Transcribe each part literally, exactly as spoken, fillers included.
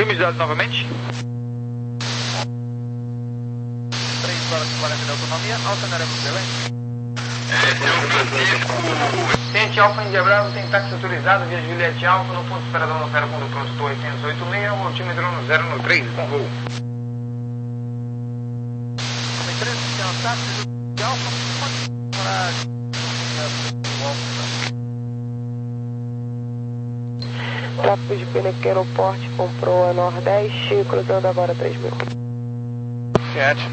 Confirme os dados novamente. três horas e quarenta de autonomia, alteraremos Belém. Ciente Alfa Índia Bravo tem táxi autorizado via Juliette Alfa no ponto esperador no Fera Fundo Pronto Torre oitocentos e oitenta e seis, o altímetro no zero no três, com voo. Homem três, tem um táxi de Alfa, pode parar o Tráfego de Pena Aeroporte comprou a Nordeste, cruzando agora três mil. Ciente.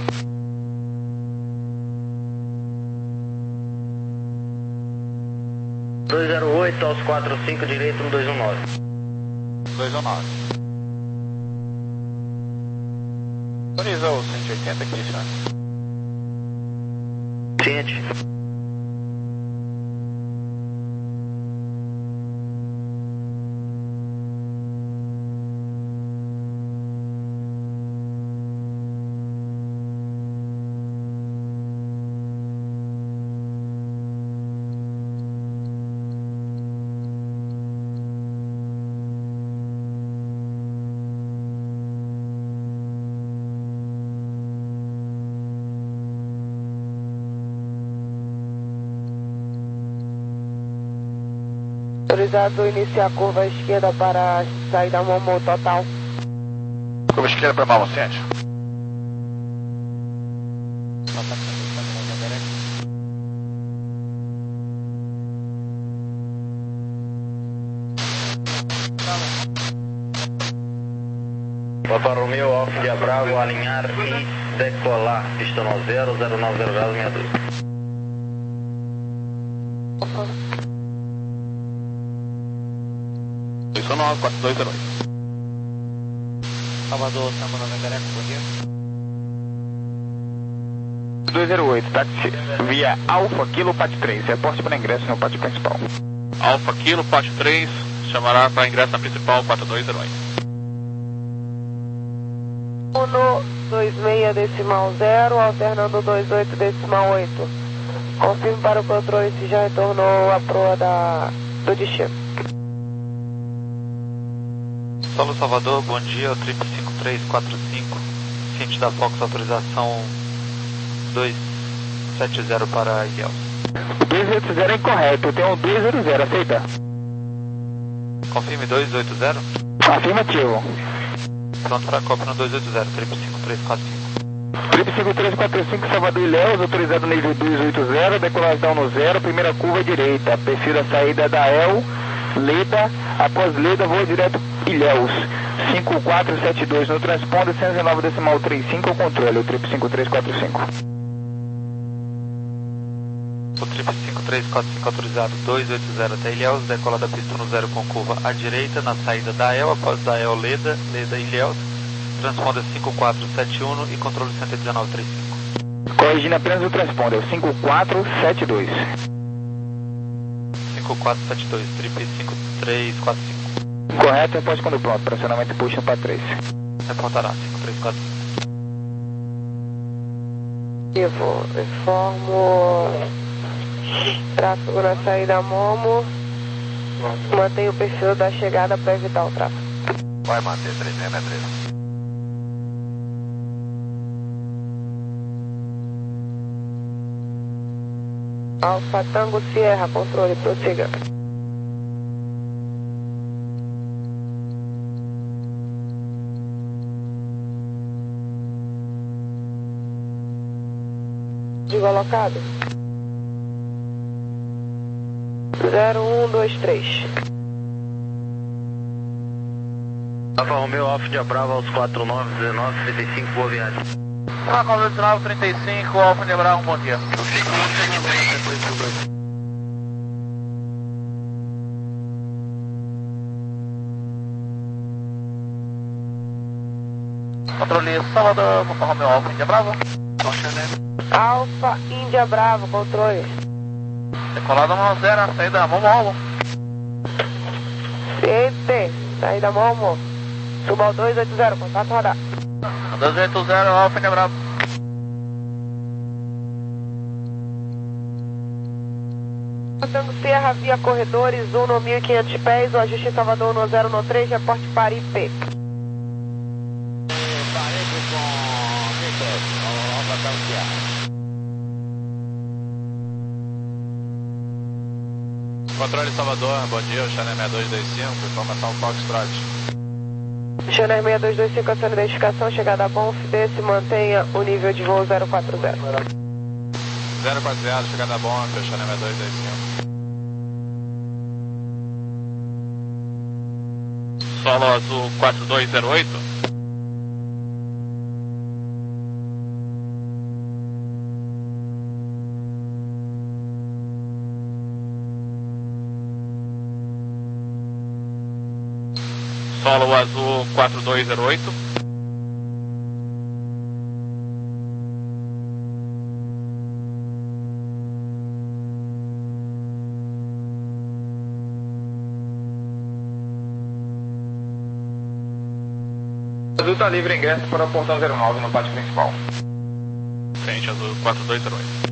dois zero oito aos quatro cinco direito no dois um nove. dois um nove. Autorizou cento e oitenta aqui, senhor. Ciente. Autorizado iniciar a curva esquerda para sair da Momo total. Curva esquerda para Momo, ciente. Papa Romeo, Alfa India Bravo, alinhar e decolar. Pista no zero, zero nove zero graus, sessenta e dois. dois um nove, quatro dois zero oito. Salvador, Samba Nova Gareca, bom dia. dois zero oito, táxi via Alfa Kilo Pat três, reporte para ingresso no pátio principal. Alfa Kilo, Pátio três, chamará para ingresso na principal quatro dois zero oito. Uno dois seis decimal zero, alternando dois oito decimal oito. Confirme para o controle se já retornou a proa da, do destino. Solo Salvador, bom dia, o trip cinco três quatro cinco, ciente da Fox, autorização dois sete zero para Ilhéus. O dois oito zero é incorreto, tem um dois zero zero, aceita? Confirme dois oito zero. Afirmativo. Pronto para a cópia no dois oito zero, trip cinco três quatro cinco. Trip cinco três quatro cinco, Salvador Ilhéus, autorizado nível dois oito zero, decolagem no zero, primeira curva direita, perfil da saída da E L, Leda, após Leda, voo direto Ilhéus, cinco quatro sete dois no transponder, cento e dezenove decimal trinta e cinco, ao controle, o trip cinco três quatro cinco. O trip cinco três quatro cinco autorizado dois oito zero até Ilhéus, decola da pista no zero com curva à direita, na saída da E L, após da E L Leda, Leda Ilhéus, transponder cinco quatro sete um e controle cento e dezenove trinta e cinco. Corrigindo apenas o transponder, cinco quatro sete dois. cinco quatro sete dois, trip cinco três quatro cinco. Correto, repórte quando pronto, pressionamento push no P A três. Reportará cinco três quatro cinco. Vivo, informo tráfego na saída Momo. Mantenha o perfil da chegada para evitar o tráfego. Vai manter três seis três. Alfa Tango Sierra, controle, prossiga. Digo alocado. zero um dois três. Alfa Romeo, Alfa India Bravo aos quatro nove dezenove trinta e cinco, boa viagem. Ah, quatro nove trinta e cinco, Alfa India Bravo, bom dia. Controle Salvador, Alfa Romeo, Alfa India Bravo. Alfa Índia Bravo, controle. Decolada no zero, a saída Momo. Ciente, saída Momo. Suba ao dois oito zero, contato radar. dois oito zero, Alfa India Bravo. Tango Sierra via corredores um no mil e quinhentos pés, o ajuste em Salvador no zero no três, reporte para I P. Controle Salvador, bom dia, o Channel seis dois dois cinco, informação Foxtrot. Channel seis dois dois cinco, a sua identificação, chegada a Bonf, desce, mantenha o nível de voo zero quatro zero. zero quatro zero, chegada a Bonf, o Channel seis dois dois cinco. Solo Azul quatro dois zero oito. Solo Azul quatro dois zero oito. Azul está livre, ingresso para o portão zero nove no pátio principal. Frente Azul quatro dois zero oito.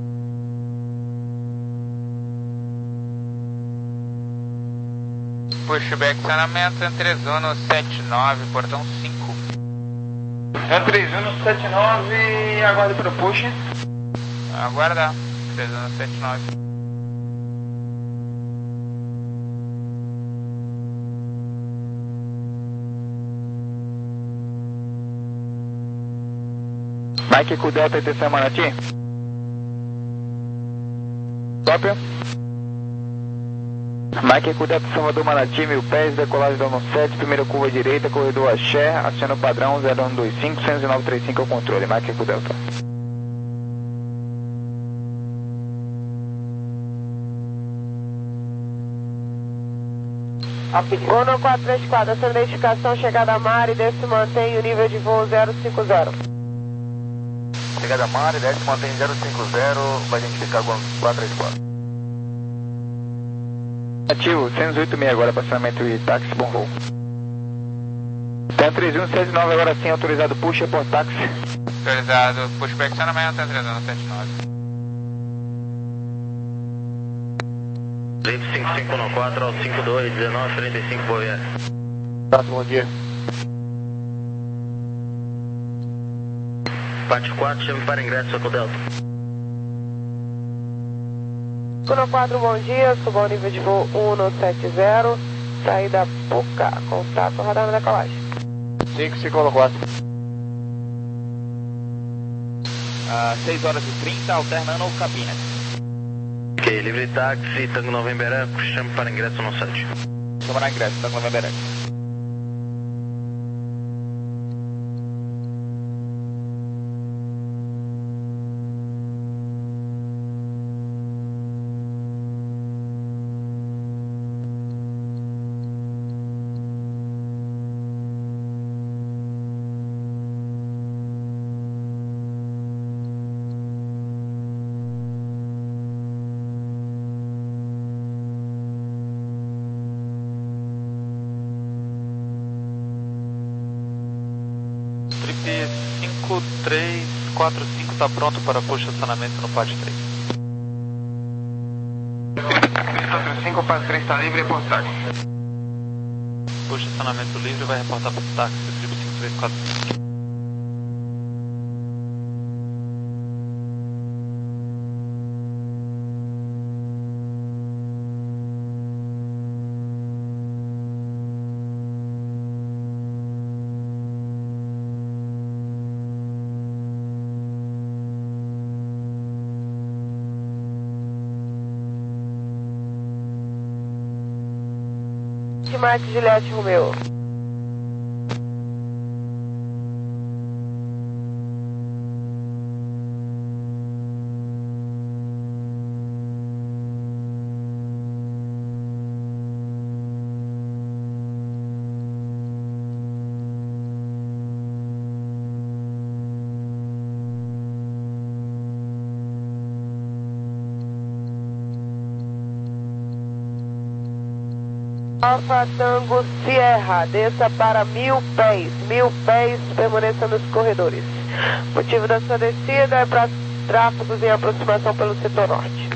Pushback saneamento, entre zona sete nove, portão cinco. Entre zona sete nove, aguarde para o push. Aguardar, entre zona sete nove. Mike com Delta, intenção Manati. Cópia. Mike com Delta, Salvador Manati, mil pés, decolagem da sete, primeira curva direita, corredor Axé, aciona o padrão zero um dois cinco, cento e nove trinta e cinco ao controle. Mike com Delta. Gono quatro três quatro, a sua identificação, chegada a Mari, desce, mantém o nível de voo zero cinco zero. Chegada a Mari, desce, mantém zero cinco zero, vai identificar Gono quatro três quatro. Ativo, cento e oito seis agora, passamento e táxi, bom voo. Tem três um sete nove agora sim, autorizado puxa por táxi. Autorizado, pushback saneamento, entre zona sete nove. vinte e cinco cinco um quatro ao cinco dois, dezenove trinta e cinco, boa viagem. Tá, bom dia. Pátio quatro, chame para ingresso com Delta. Gono quatro, bom dia, suba ao nível de voo cento e setenta, saída Puca, contato, radar na decolagem. cinco cinco quatro. Ah, seis horas e trinta, alternando cabina. Ok, livre táxi, Tango November Eco, chame para ingresso no site. Chama na ingresso, Tango November Eco. Trip cinco três quatro cinco está pronto para push estacionamento no pátio três. cinco para três está livre e por táxi. Push estacionamento livre, vai reportar para o táxi Trip cinco três quatro cinco. Mike Juliette Romeo. Alfa Tango Sierra, desça para mil pés, mil pés, permaneça nos corredores. Motivo da sua descida é para tráfegos em aproximação pelo setor norte.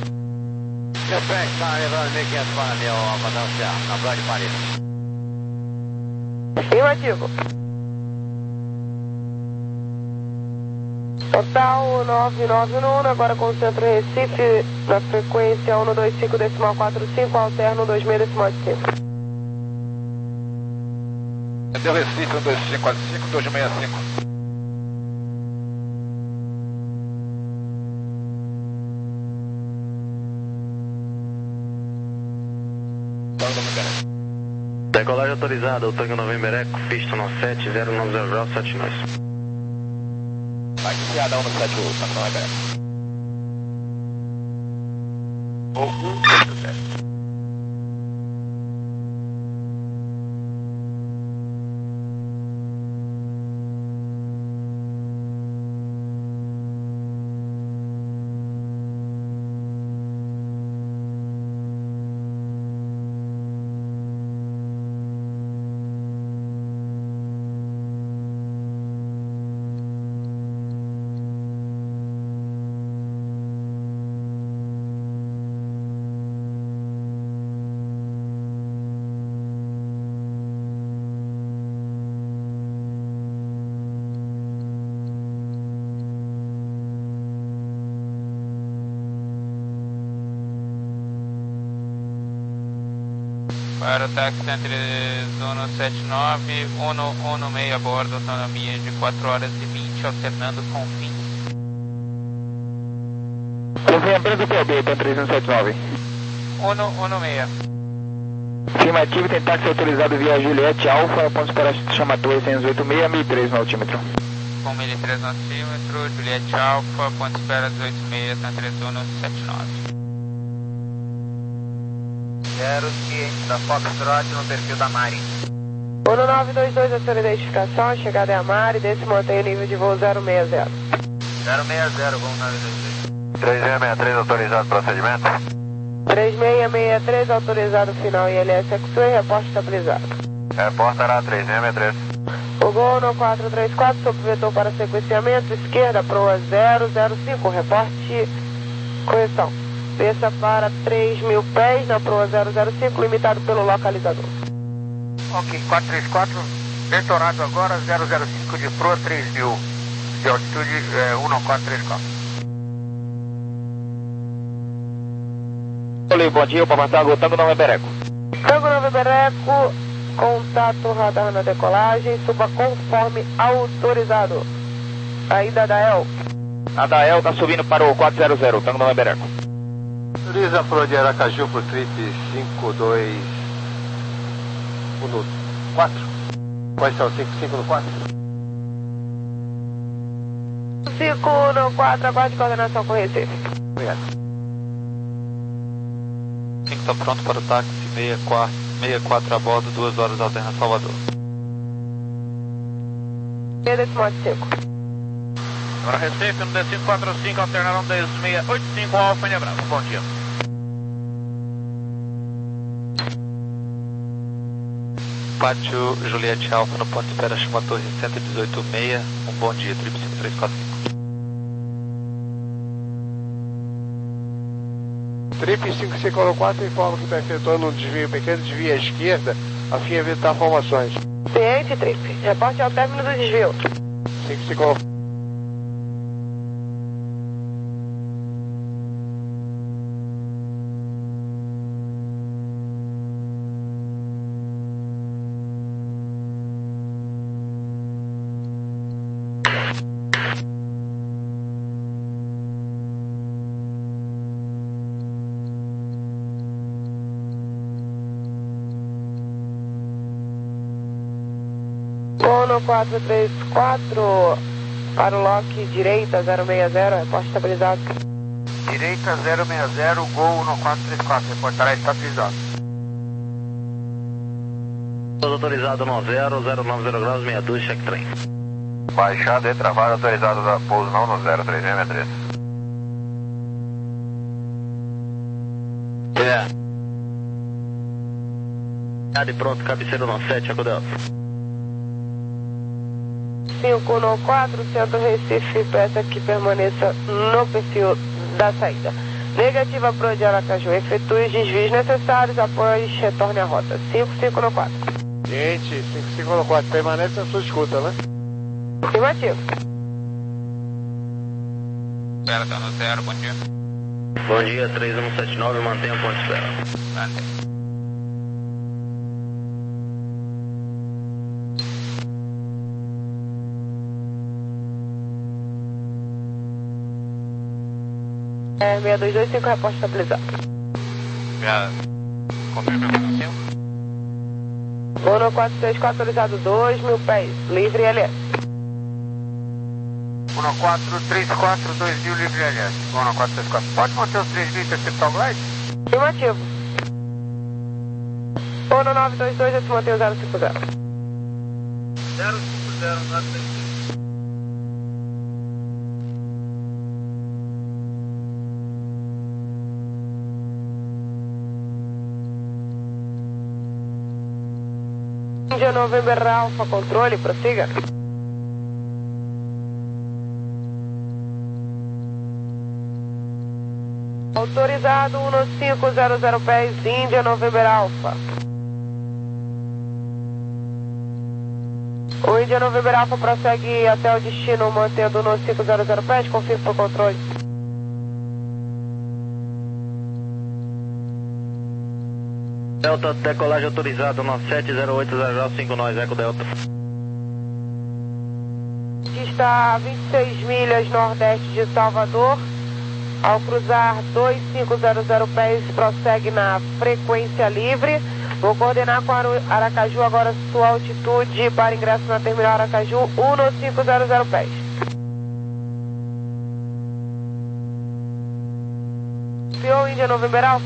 Afirmativo. Total nove nove um, agora com o centro Recife, na frequência um dois cinco decimal quatro cinco, alterno dois seis decimal cinco. Deu Recife um dois cinco quatro cinco, dois seis cinco. Decolagem autorizada, o Tango November Eco, pista no sete zero nove zero grau, sete nós. Vai iniciada um no sete, o Tango November Eco. Ou um oito sete. Para o táxi entre zona sete nove, um um seis a bordo, autonomia de quatro horas e vinte, alternando com fim. Confirma apenas o P B, então três um sete nove. um um seis. Afirmativo, tem táxi autorizado via Juliette Alfa, ponto para chama dois seis oito seis, mil e três no altímetro. Com mil e três no altímetro, Juliette Alfa, ponto espera dezoito seis, entre zona sete nove. Zero, ciente da Foxtrot no perfil da Mari. um nove dois dois, a sua identificação, chegada é a Mari, desse mantém o nível de voo zero seis zero. zero seis zero, vamos nove dois dois. três seis seis três, autorizado procedimento. três seis seis três, autorizado final I L S X-Ray, reporte estabilizado. Reporta lá três seis seis três. O gol no quatro três quatro, sob vetor para sequenciamento, esquerda, proa zero zero cinco, reporte, correção. Desça para três mil pés na proa zero zero cinco, limitado pelo localizador. Ok, quatro três quatro, detonado agora, zero zero cinco de proa, três mil de altitude, é, um quatro três quatro. Olá, bom dia, para matar o Tango November Eco. Tango November Eco, contato radar na decolagem, suba conforme autorizado. Saída da E L. A da E L está subindo para o quatro zero zero, Tango November Eco. Autoriza a Flor de Aracaju por trip cinco dois um no quatro. Quais são? cinco cinco no quatro? cinco no quatro, aguarde coordenação com Recife. Obrigado. cinco está pronto para o táxi, sessenta e quatro, sessenta e quatro a bordo, duas horas alterna Salvador. meia decimal cinco. Agora Recife, no D cinco quatro cinco, alternaram dez seis oito cinco, Alfa e Bravo. Bom dia. Pátio Juliette Alfa no ponto de espera chama Torre cento e dezoito seis, um bom dia, trip cinco três quatro cinco. Trip cinco cinco quatro informa que está efetuando um desvio pequeno, desvio à esquerda, a fim de evitar formações. Ciente, Trip. Reporte ao término do desvio. cinco cinco Cono quatro três quatro, para o lock direita zero seis zero, reporte estabilizado. Direita zero seis zero, Gol no quatro três quatro, reportará estabilizado. Autorizado no zero zero nove zero graus, sessenta e dois, check trem. Baixada e travada, autorizado da pouso não no zero três seis três. É. E pronto, cabeceira no sete, acordado. cinco no quatro, centro Recife, peça que permaneça no perfil da saída. Negativa pro de Aracaju, efetue os desvios necessários após retorne à rota. cinco cinco no quatro. Gente, cinco cinco no quatro, permanece na sua escuta, né? Afirmativo. espera, tá no zero, bom dia. Bom dia, três um sete nove, mantenha o ponto de espera. Mantém. É, seis dois dois cinco, reporte estabilizado. Já confirma a cinco. Uno quatro seis quatro, autorizado dois mil pés, livre L S. um quatro três quatro, dois mil livre L S. um quatro três quatro. Pode manter os três mil interceptar o glide? Afirmativo. Uno nove dois dois, eu te mantenho zero cinco zero. zero cinco zero, nove três três. Índia November Alpha, controle, prossiga. Autorizado um cinco zero zero pés, Índia November Alpha. O Índia November Alpha prossegue até o destino mantendo um cinco zero zero pés, confirme por controle. Delta, decolagem autorizada, nove sete zero oito zero cinco nove, Eco Delta. Está a vinte e seis milhas nordeste de Salvador. Ao cruzar dois cinco zero zero pés, prossegue na frequência livre. Vou coordenar com Aracaju agora sua altitude para ingresso na terminal Aracaju, um cinco zero zero pés. Piou Índia November Alpha.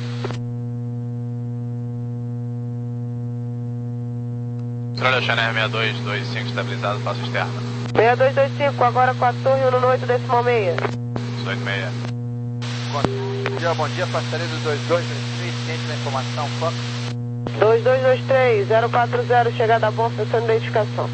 Controle Channel seis dois dois cinco estabilizado, passo externo. seis dois dois cinco, agora com a torre um oito decimal seis. dois seis. Bom dia, bom dia, passaria do dois dois dois três, ciente da informação, Fox. dois dois dois três, zero quatro zero, chegada a bordo, prestando identificação.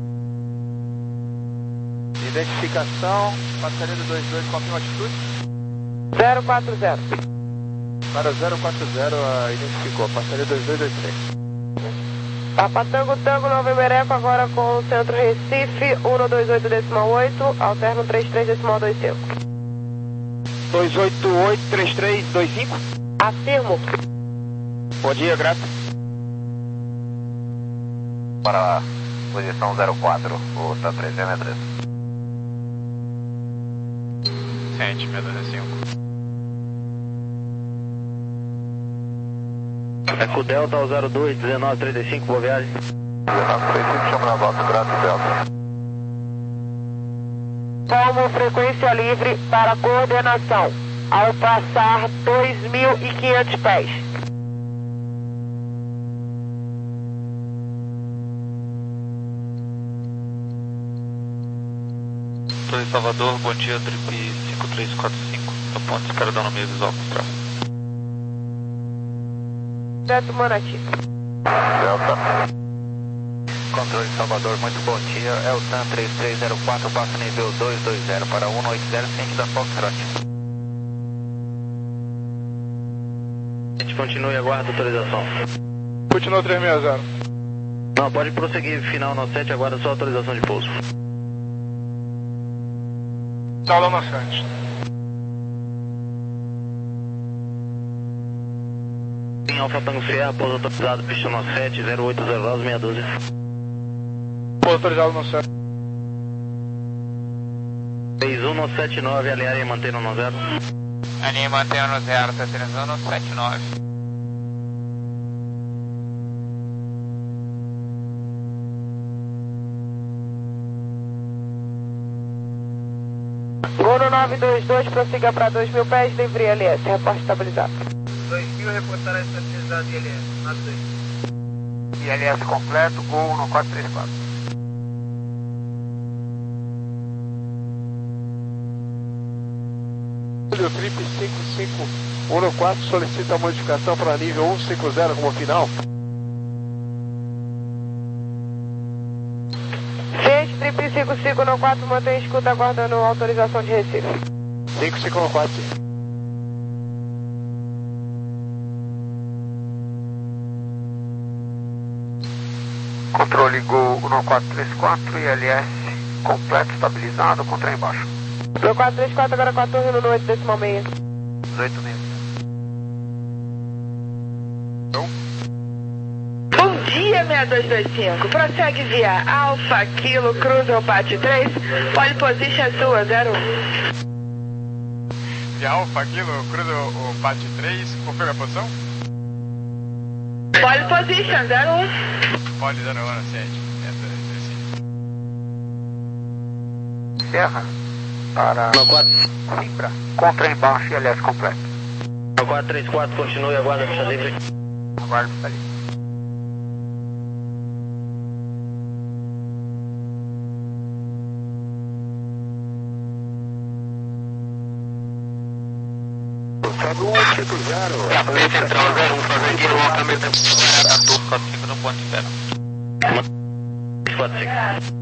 Identificação, passaria do dois dois, confirma atitude. zero quatro zero. Para zero quatro zero, uh, identificou, passaria dois dois dois três. Papa Tango Tango November Eco, agora com o centro Recife, um dois oito decimal oito, alterno trinta e três decimal vinte e cinco. dois oito oito três três dois cinco. Afirmo. Bom dia, grato. Para a posição zero quatro, o T três M três. Ciente, seis dois cinco. Eco Delta ao zero dois dezenove trinta e cinco, boa viagem. dezenove trinta e cinco, chama na volta, grato Delta. Tomo frequência livre para coordenação, ao passar dois mil e quinhentos pés. Torre Salvador, bom dia, Trip cinco três quatro cinco, no ponto de espera dando meio visual para trás. Certo, Manati. Delta. Controle Salvador, muito bom dia. É o TAM três três zero quatro, passa nível dois dois zero para um oito zero, ciente da Foxtrot. A gente continue, aguarda a autorização. Continua três seis zero. Não, pode prosseguir, final no sete, aguarda sua autorização de pouso. Saulo no sete. Em Alfa Tango Sierra, pouso autorizado, pista no sete, zero oito zero nove, meia dúzia. Pouso autorizado no sete. seis um no sete nove, alinhar e manter no zero. Alinha e mantenha no zero, tá três um no sete nove. Goro nove dois dois, prossiga para dois mil pés, livre L S, reporte estabilizado. dois mil, reportará estabilizado de L S, nove dois. I L S completo, Gol um quatro três quatro. O Trip cinco cinco um quatro solicita a modificação para nível um cinco zero como final. Gente, Trip cinco cinco um quatro, mantém escuta aguardando autorização de Recife. cinco cinco um quatro. Controle Gol um quatro três quatro, I L S completo, estabilizado, com trem embaixo. Meu quatro três quatro, agora quatro torre no oito, decimal meia. dezoito mil. Bom dia, seis dois dois cinco. Prossegue via Alfa, Kilo, Cruza, Pátio três. Pole position sua, zero um. Via Alfa, Kilo, Cruza o Pátio três. Confirma a posição? Pole position, zero um. Pode zero um, sete. Serra. Para Cimbra. Contra embaixo e L S completo. quatro três quatro, continue, aguarda, ficha livre. Aguardo, ficha livre. Sobe um, Chico Zero. É, a polícia central zero um, fazer aqui no câmbio da Arthur quatro cinco no ponto zero. quatro cinco.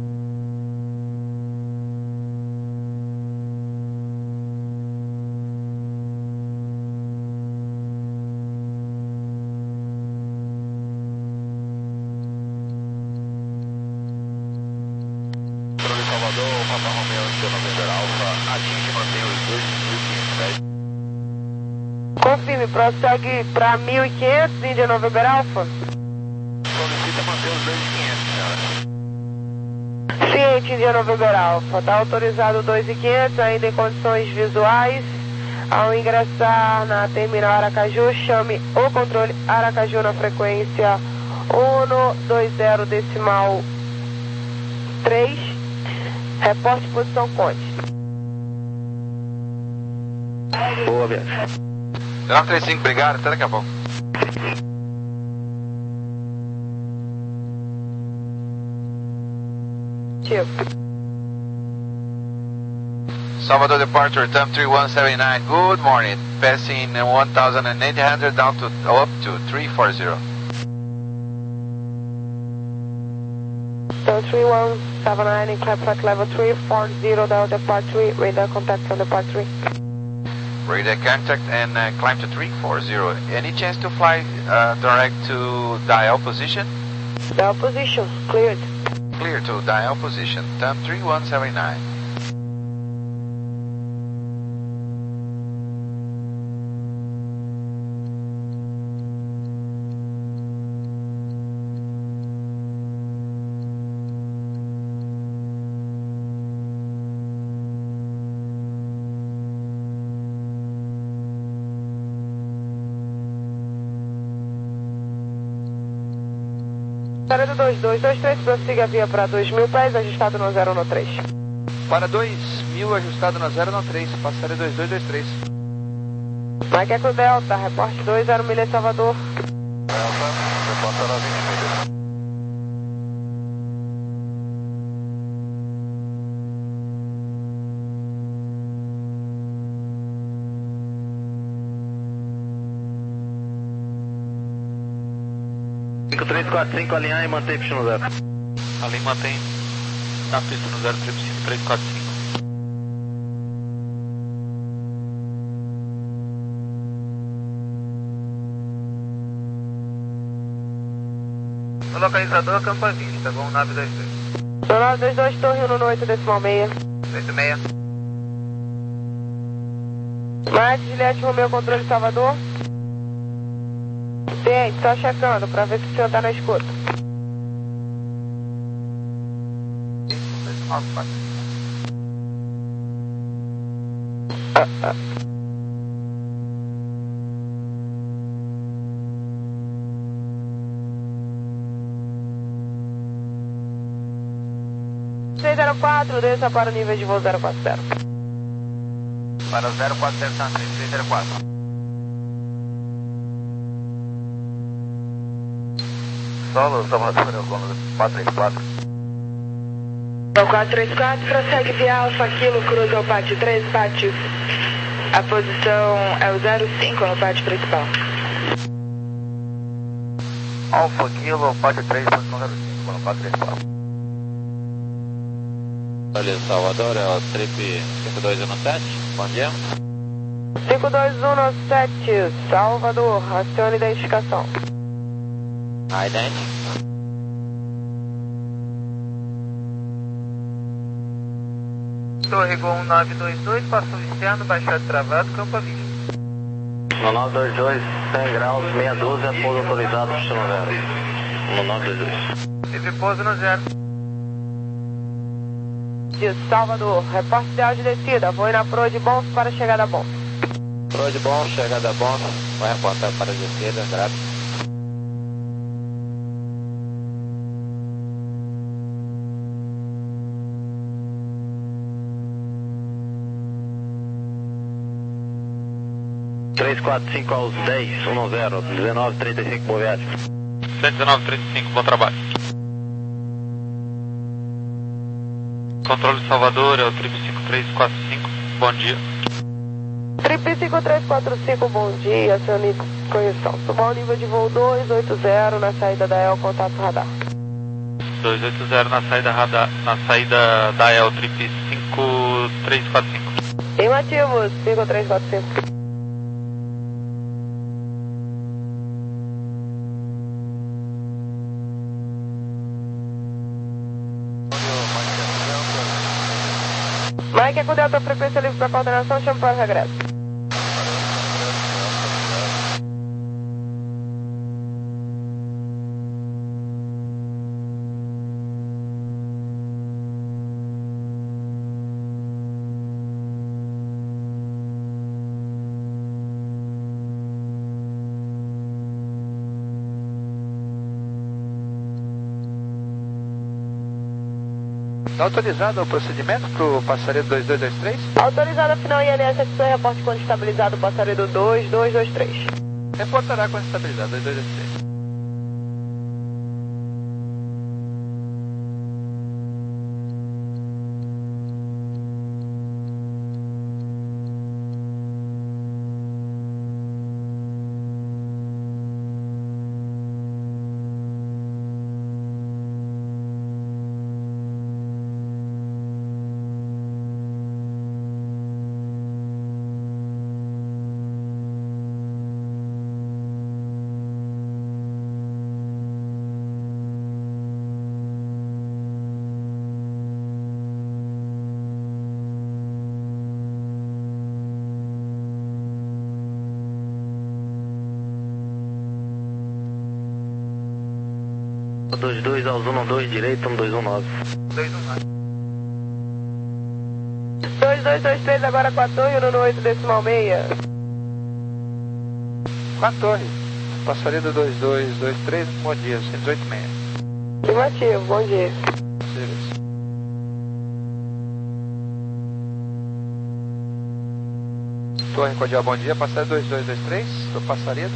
Confirme, prossegue para mil e quinhentos, Índia November Alpha. Solicita manter os dois mil e quinhentos, senhora. Ciente, Índia November Alpha. Está autorizado dois mil e quinhentos, ainda em condições visuais. Ao ingressar na terminal Aracaju, chame o controle Aracaju na frequência um dois zero decimal três. Reporte posição Conde. Boa, viagem. nove três cinco, obrigado, até daqui a pouco. Tio. Salvador departure, time three one seven nine, good morning. Passing one thousand eight hundred down to up to three four zero. So three one seven nine in Clapsack level three four zero down depart three, radar contact on depart three. Radar contact and uh, climb to three four zero. Any chance to fly uh, direct to dial position? Dial position, cleared. Clear to dial position, time three one seven nine. Parada dois dois dois três, prossiga a via para dois mil pés, ajustado no zero um três. Para dois mil, ajustado na zero um três, passarei dois dois dois três. Macaco Delta, reporte dois zero milha Salvador. Delta, reporta na vinte milhas. cinco três quatro cinco, alinhar e manter pista no zero. Ali mantém na pista no zero três cinco três quatro cinco. No localizador, Campa Vista, vamos nove dois dois. nove dois dois, torre um no oito decimal meia. oito seis. Mike, Juliette, Romeu, controle Salvador. Ciente, só checando para ver se o senhor está na escuta. Ah, ah. seis zero quatro, desça para o nível de voo zero quatro zero. Para zero quatro zero, seis zero quatro. Solo, Salvador, quatro três quatro. quatro três quatro, prossegue via Alfa, Kilo, cruza o pátio três, pátio. A posição é o zero cinco no pátio principal. Alfa, Kilo, pátio três, posição zero cinco, quatro três quatro. Olha, Salvador, é o trip cinco dois um sete, bom dia. cinco dois um sete, Salvador, acione identificação. Ident. Torre Gol um nove dois dois, passou externo, baixado travado, campo aviso. No nove dois dois, cem graus, meia dúzia, pouso autorizado, destino zero. No nove dois dois. Livre pouso no zero. De Salvador, reporte ideal de descida, vou ir na proa de Bons para a chegada a Bons. Proa de bom, chegada bom, vai reportar para a descida, grato. três quatro cinco aos dez, um zero, dezenove trinta e cinco, boa viagem. cento e dezenove, trinta e cinco, bom trabalho. Controle de Salvador, é o trip cinco três quatro cinco, bom dia. Trip cinco três quatro cinco, bom dia, seu nível, correção. Subir o nível de voo dois oito zero na saída da E L, contato radar. dois oito zero na saída, radar, na saída da E L, trip cinco três quatro cinco. Afirmativo, cinco três quatro cinco. Mike, é com delta frequência livre para coordenação, chama para o regresso. Está autorizado o procedimento para o passaredo dois dois dois três? Autorizado a final I L S X P, reporte quando estabilizado, passaredo dois dois dois três. Reportará quando estabilizado, dois dois dois três. dois dois aos um dois direito, um dois um nove. dois um nove. dois dois dois três, agora com a torre, um oito decimal seis. Com a torre. Passaredo dois dois dois três, bom dia, cento e dezoito seis. Afirmativo, bom dia. Beleza. Torre Cordial, bom dia, passaredo dois dois dois três, do passaredo.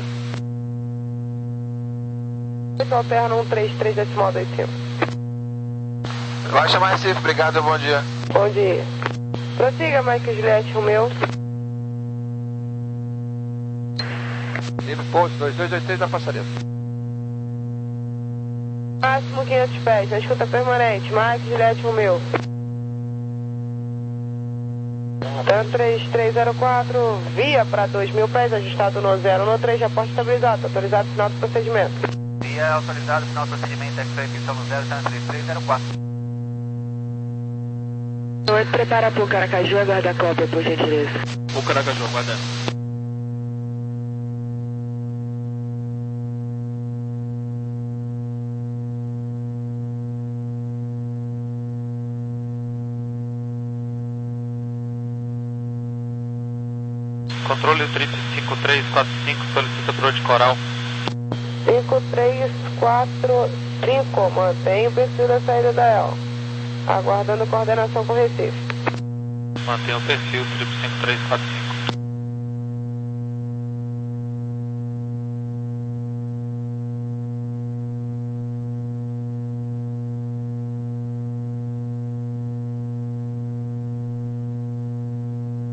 Alterno um três três decimal dois cinco. Vai chamar Recife, obrigado, bom dia. Bom dia. Prossiga, Mike Juliette Romeu. Livre pouso, dois dois dois três da passaredo. Máximo quinhentos pés, na escuta permanente, Mike Juliette Romeu. Tanto três três zero quatro, via para dois mil pés, ajustado no zero no três, reporte estabilizado, autorizado final do procedimento. Via autorizado, final do procedimento, X-Ray, pistão no zero, três três zero quatro. oito, prepara para o Caracaju, aguarda a cópia, por gentileza. O Caracaju, aguarda. Controle trip cinco três quatro cinco, solicita proa de coral. cinco três quatro cinco, mantém o perfil da saída da E L. Aguardando coordenação com Recife. Mantenha o perfil, trip cinco três quatro cinco.